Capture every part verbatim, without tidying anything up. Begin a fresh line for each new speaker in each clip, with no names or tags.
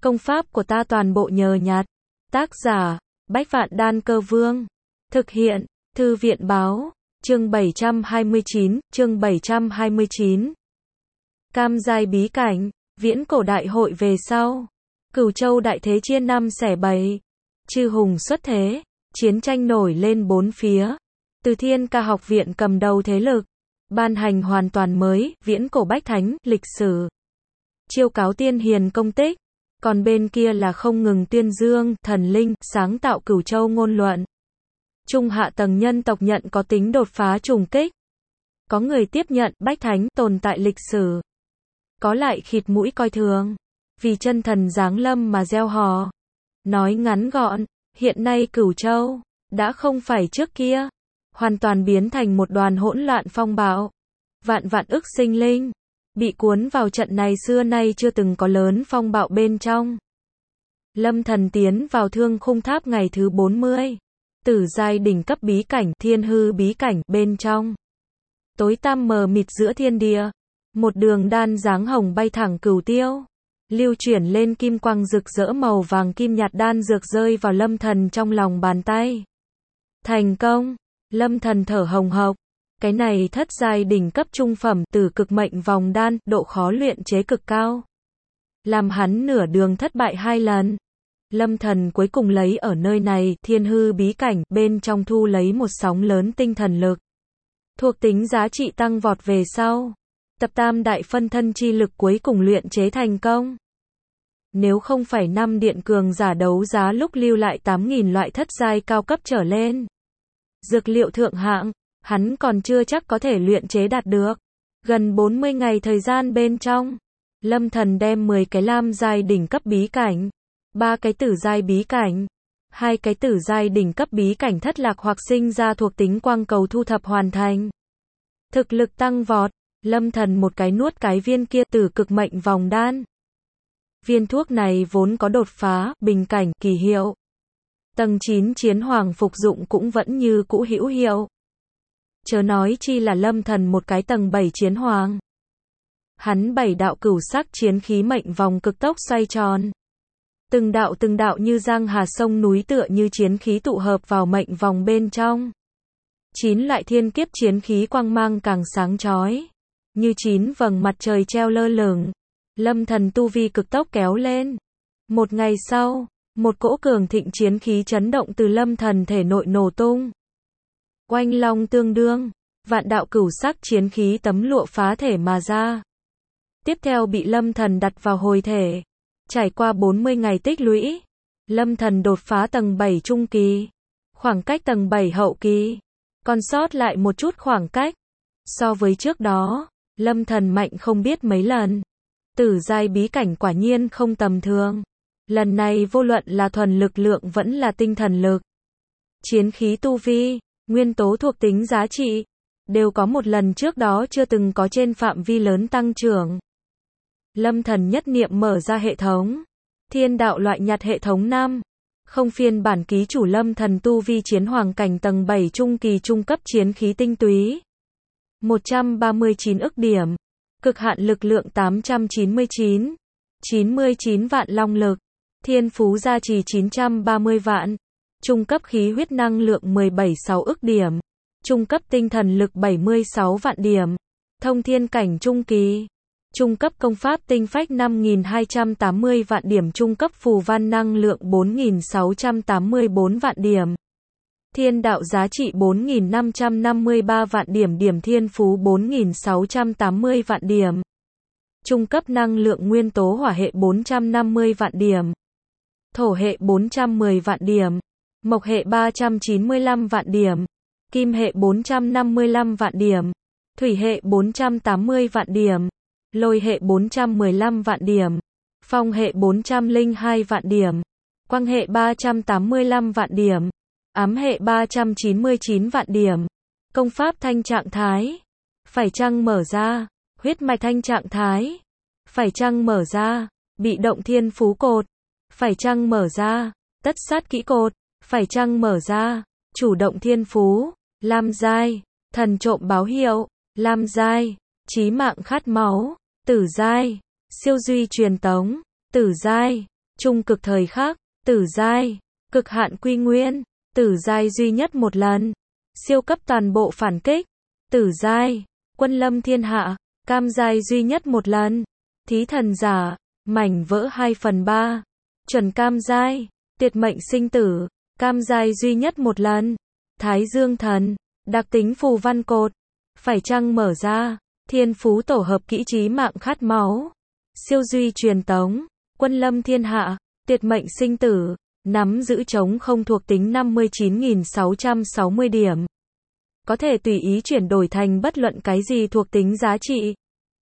Công pháp của ta toàn bộ nhờ nhặt. Tác giả, Bách Vạn Đan Cơ Vương. Thực hiện, Thư viện Báo. Chương bảy trăm hai mươi chín, chương bảy trăm hai mươi chín. Cam giai bí cảnh, viễn cổ đại hội về sau. Cửu Châu đại thế chia năm xẻ bảy. Chư hùng xuất thế, chiến tranh nổi lên bốn phía. Từ Thiên Ca học viện cầm đầu thế lực, ban hành hoàn toàn mới, viễn cổ bách thánh, lịch sử. Chiêu cáo tiên hiền công tích, còn bên kia là không ngừng tuyên dương, thần linh, sáng tạo Cửu Châu ngôn luận. Trung hạ tầng nhân tộc nhận có tính đột phá trùng kích. Có người tiếp nhận, bách thánh, tồn tại lịch sử. Có lại khịt mũi coi thường, vì chân thần giáng lâm mà gieo hò. Nói ngắn gọn, hiện nay Cửu Châu, đã không phải trước kia. Hoàn toàn biến thành một đoàn hỗn loạn phong bạo. Vạn vạn ức sinh linh bị cuốn vào trận này xưa nay chưa từng có lớn phong bạo bên trong. Lâm Thần tiến vào Thương Khung Tháp ngày thứ bốn mươi. Tử giai đỉnh cấp bí cảnh, Thiên Hư bí cảnh, bên trong. Tối tăm mờ mịt giữa thiên địa. Một đường đan dáng hồng bay thẳng cửu tiêu. Lưu chuyển lên kim quang rực rỡ màu vàng kim nhạt đan dược rơi vào Lâm Thần trong lòng bàn tay. Thành công! Lâm Thần thở hồng hộc. Cái này thất giai đỉnh cấp trung phẩm tử cực mệnh vòng đan, độ khó luyện chế cực cao. Làm hắn nửa đường thất bại hai lần. Lâm Thần cuối cùng lấy ở nơi này, Thiên Hư bí cảnh, bên trong thu lấy một sóng lớn tinh thần lực. Thuộc tính giá trị tăng vọt về sau. Tập tam đại phân thân chi lực cuối cùng luyện chế thành công. Nếu không phải năm điện cường giả đấu giá lúc lưu lại tám nghìn loại thất giai cao cấp trở lên. Dược liệu thượng hạng, hắn còn chưa chắc có thể luyện chế đạt được. Gần bốn mươi ngày thời gian bên trong, Lâm Thần đem mười cái lam giai đỉnh cấp bí cảnh, ba cái tử giai bí cảnh, hai cái tử giai đỉnh cấp bí cảnh thất lạc hoặc sinh ra thuộc tính quang cầu thu thập hoàn thành. Thực lực tăng vọt, Lâm Thần một cái nuốt cái viên kia tử cực mệnh vòng đan. Viên thuốc này vốn có đột phá, bình cảnh, kỳ hiệu. Tầng chín chiến hoàng phục dụng cũng vẫn như cũ hữu hiệu. Chớ nói chi là Lâm Thần một cái tầng bảy chiến hoàng. Hắn bảy đạo cửu sắc chiến khí mệnh vòng cực tốc xoay tròn. Từng đạo từng đạo như giang hà sông núi tựa như chiến khí tụ hợp vào mệnh vòng bên trong. Chín loại thiên kiếp chiến khí quang mang càng sáng chói. Như chín vầng mặt trời treo lơ lửng. Lâm Thần tu vi cực tốc kéo lên. Một ngày sau, một cỗ cường thịnh chiến khí chấn động từ Lâm Thần thể nội nổ tung. Oanh long tương đương, vạn đạo cửu sắc chiến khí tấm lụa phá thể mà ra. Tiếp theo bị Lâm Thần đặt vào hồi thể. Trải qua bốn mươi ngày tích lũy, Lâm Thần đột phá tầng bảy trung kỳ. Khoảng cách tầng bảy hậu kỳ, còn sót lại một chút khoảng cách. So với trước đó, Lâm Thần mạnh không biết mấy lần. Tử giai bí cảnh quả nhiên không tầm thường. Lần này vô luận là thuần lực lượng vẫn là tinh thần lực. Chiến khí tu vi, nguyên tố thuộc tính giá trị, đều có một lần trước đó chưa từng có trên phạm vi lớn tăng trưởng. Lâm Thần nhất niệm mở ra hệ thống. Thiên đạo loại nhặt hệ thống năm. Không phiên bản ký chủ Lâm Thần tu vi chiến hoàng cảnh tầng bảy trung kỳ trung cấp chiến khí tinh túy. một trăm ba mươi chín ức điểm. Cực hạn lực lượng tám trăm chín mươi chín. chín mươi chín vạn long lực. Thiên phú gia trì chín trăm ba mươi vạn. Trung cấp khí huyết năng lượng mười bảy phẩy sáu ức điểm. Trung cấp tinh thần lực bảy mươi sáu vạn điểm. Thông thiên cảnh trung kỳ. Trung cấp công pháp tinh phách năm nghìn hai trăm tám mươi vạn điểm. Trung cấp phù văn năng lượng bốn nghìn sáu trăm tám mươi bốn vạn điểm. Thiên đạo giá trị bốn nghìn năm trăm năm mươi ba vạn điểm. Điểm thiên phú bốn nghìn sáu trăm tám mươi vạn điểm. Trung cấp năng lượng nguyên tố hỏa hệ bốn trăm năm mươi vạn điểm. Thổ hệ bốn trăm mười vạn điểm. Mộc hệ ba trăm chín mươi lăm vạn điểm. Kim hệ bốn trăm năm mươi lăm vạn điểm. Thủy hệ bốn trăm tám mươi vạn điểm. Lôi hệ bốn trăm mười lăm vạn điểm. Phong hệ bốn trăm lẻ hai vạn điểm. Quang hệ ba trăm tám mươi lăm vạn điểm. Ám hệ ba trăm chín mươi chín vạn điểm. Công pháp thanh trạng thái. Phải chăng mở ra. Huyết mạch thanh trạng thái. Phải chăng mở ra. Bị động thiên phú cột. Phải chăng mở ra. Tất sát kỹ cột. Phải chăng mở ra. Chủ động thiên phú. Lam giai. Thần trộm báo hiệu. Lam giai. Chí mạng khát máu. Tử giai. Siêu duy truyền tống. Tử giai. trung cực thời khắc, tử giai, cực hạn quy nguyên, tử giai duy nhất một lần, siêu cấp toàn bộ phản kích, tử giai, quân lâm thiên hạ, cam giai duy nhất một lần, thí thần giả, mảnh vỡ hai phần ba, chuẩn cam giai, tuyệt mệnh sinh tử, cam giai duy nhất một lần, thái dương thần, đặc tính phù văn cột, phải chăng mở ra, thiên phú tổ hợp kỹ trí mạng khát máu, siêu duy truyền tống, quân lâm thiên hạ, tuyệt mệnh sinh tử, nắm giữ chống không thuộc tính năm mươi chín nghìn sáu trăm sáu mươi điểm. Có thể tùy ý chuyển đổi thành bất luận cái gì thuộc tính giá trị.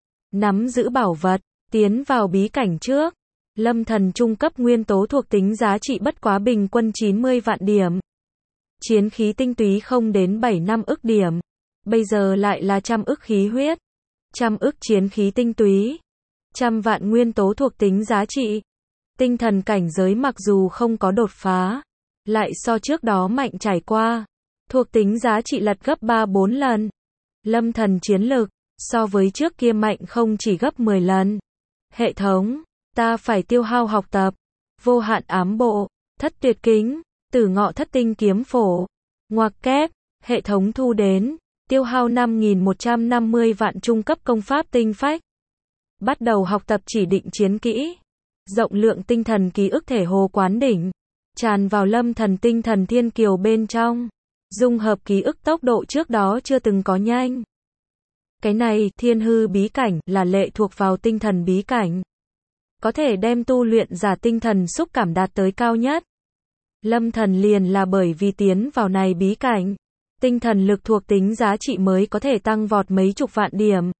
Nắm giữ bảo vật, tiến vào bí cảnh trước. Lâm thần trung cấp nguyên tố thuộc tính giá trị bất quá bình quân chín mươi vạn điểm. Chiến khí tinh túy không đến bảy năm ức điểm. Bây giờ lại là trăm ức khí huyết. Trăm ức chiến khí tinh túy. Trăm vạn nguyên tố thuộc tính giá trị. Tinh thần cảnh giới mặc dù không có đột phá, lại so trước đó mạnh trải qua. Thuộc tính giá trị lật gấp ba bốn lần. Lâm thần chiến lực, so với trước kia mạnh không chỉ gấp mười lần. Hệ thống, ta phải tiêu hao học tập. Vô hạn ám bộ, thất tuyệt kính, tử ngọ thất tinh kiếm phổ. Ngoặc kép, hệ thống thu đến, tiêu hao năm nghìn một trăm năm mươi vạn trung cấp công pháp tinh phách. Bắt đầu học tập chỉ định chiến kỹ. Rộng lượng tinh thần ký ức thể hồ quán đỉnh. Tràn vào lâm thần tinh thần thiên kiều bên trong. Dung hợp ký ức tốc độ trước đó chưa từng có nhanh. Cái này, thiên hư bí cảnh, là lệ thuộc vào tinh thần bí cảnh. Có thể đem tu luyện giả tinh thần xúc cảm đạt tới cao nhất. Lâm thần liền là bởi vì tiến vào này bí cảnh. Tinh thần lực thuộc tính giá trị mới có thể tăng vọt mấy chục vạn điểm.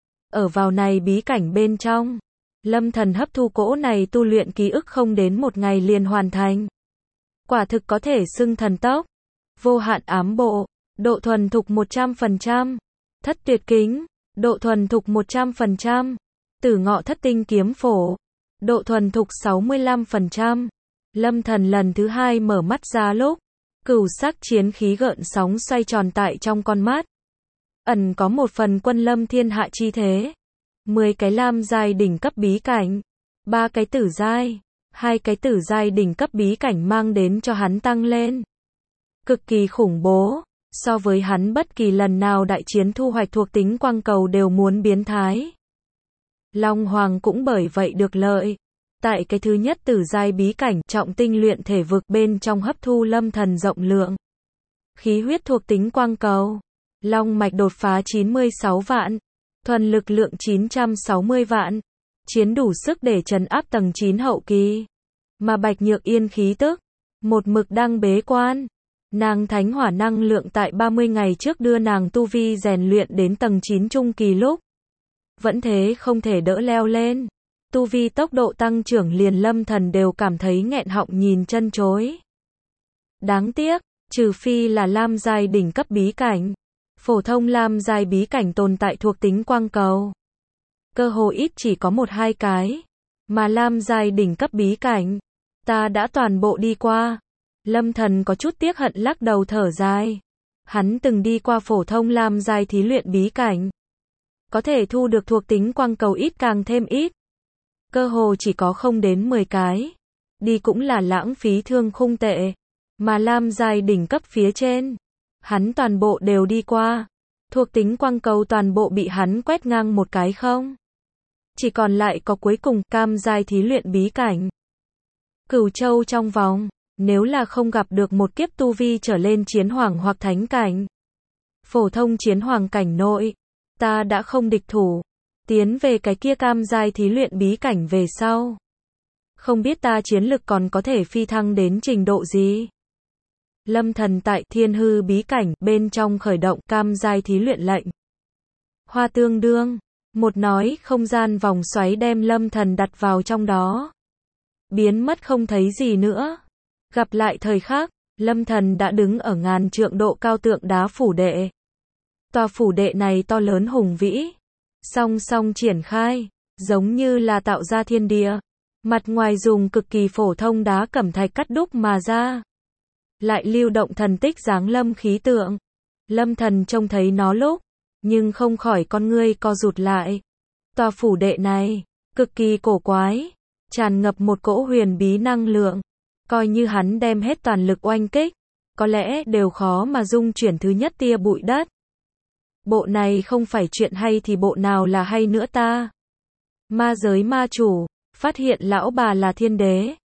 Ở vào này bí cảnh bên trong. Lâm thần hấp thu cỗ này tu luyện ký ức không đến một ngày liền hoàn thành. Quả thực có thể xưng thần tốc. Vô hạn ám bộ, độ thuần thục một trăm phần trăm. Thất tuyệt kính, độ thuần thục một trăm phần trăm. Tử ngọ thất tinh kiếm phổ, độ thuần thục sáu mươi lăm phần trăm. Lâm thần lần thứ hai mở mắt ra lúc, cửu sắc chiến khí gợn sóng xoay tròn tại trong con mắt. Ẩn có một phần quân lâm thiên hạ chi thế. mười cái lam giai đỉnh cấp bí cảnh, ba cái tử giai, hai cái tử giai đỉnh cấp bí cảnh mang đến cho hắn tăng lên. Cực kỳ khủng bố, so với hắn bất kỳ lần nào đại chiến thu hoạch thuộc tính quang cầu đều muốn biến thái. Long Hoàng cũng bởi vậy được lợi. Tại cái thứ nhất tử giai bí cảnh trọng tinh luyện thể vực bên trong hấp thu lâm thần rộng lượng. Khí huyết thuộc tính quang cầu. Long mạch đột phá chín mươi sáu vạn. Thuần lực lượng chín trăm sáu mươi vạn. Chiến đủ sức để trấn áp tầng chín hậu kỳ. Mà Bạch Nhược Yên khí tức. Một mực đang bế quan. Nàng thánh hỏa năng lượng tại ba mươi ngày trước đưa nàng tu vi rèn luyện đến tầng chín trung kỳ lúc. Vẫn thế không thể đỡ leo lên. Tu vi tốc độ tăng trưởng liền lâm thần đều cảm thấy nghẹn họng nhìn chân chối. Đáng tiếc, trừ phi là lam giai đỉnh cấp bí cảnh. Phổ thông lam giai bí cảnh tồn tại thuộc tính quang cầu. Cơ hồ ít chỉ có một hai cái. Mà lam giai đỉnh cấp bí cảnh, ta đã toàn bộ đi qua. Lâm thần có chút tiếc hận lắc đầu thở dài. Hắn từng đi qua phổ thông lam giai thí luyện bí cảnh. Có thể thu được thuộc tính quang cầu ít càng thêm ít. Cơ hồ chỉ có không đến mười cái. Đi cũng là lãng phí thương khung tệ. Mà lam giai đỉnh cấp phía trên, hắn toàn bộ đều đi qua. Thuộc tính quang cầu toàn bộ bị hắn quét ngang một cái không. Chỉ còn lại có cuối cùng cam giai thí luyện bí cảnh. Cửu châu trong vòng, nếu là không gặp được một kiếp tu vi trở lên chiến hoàng hoặc thánh cảnh. Phổ thông chiến hoàng cảnh nội, ta đã không địch thủ. Tiến về cái kia cam giai thí luyện bí cảnh về sau. Không biết ta chiến lực còn có thể phi thăng đến trình độ gì. Lâm thần tại thiên hư bí cảnh bên trong khởi động cam giai thí luyện lệnh. Hoa tương đương, một nói không gian vòng xoáy đem lâm thần đặt vào trong đó. Biến mất không thấy gì nữa. Gặp lại thời khắc, lâm thần đã đứng ở ngàn trượng độ cao tượng đá phủ đệ. Tòa phủ đệ này to lớn hùng vĩ. Song song triển khai, giống như là tạo ra thiên địa. Mặt ngoài dùng cực kỳ phổ thông đá cẩm thạch cắt đúc mà ra. Lại lưu động thần tích giáng lâm khí tượng. Lâm thần trông thấy nó lúc, nhưng không khỏi con ngươi co rụt lại. Tòa phủ đệ này, cực kỳ cổ quái. tràn ngập một cỗ huyền bí năng lượng. Coi như hắn đem hết toàn lực oanh kích, có lẽ đều khó mà dung chuyển thứ nhất tia bụi đất. Bộ này không phải chuyện hay thì bộ nào là hay nữa ta? Ma giới ma chủ, phát hiện lão bà là thiên đế.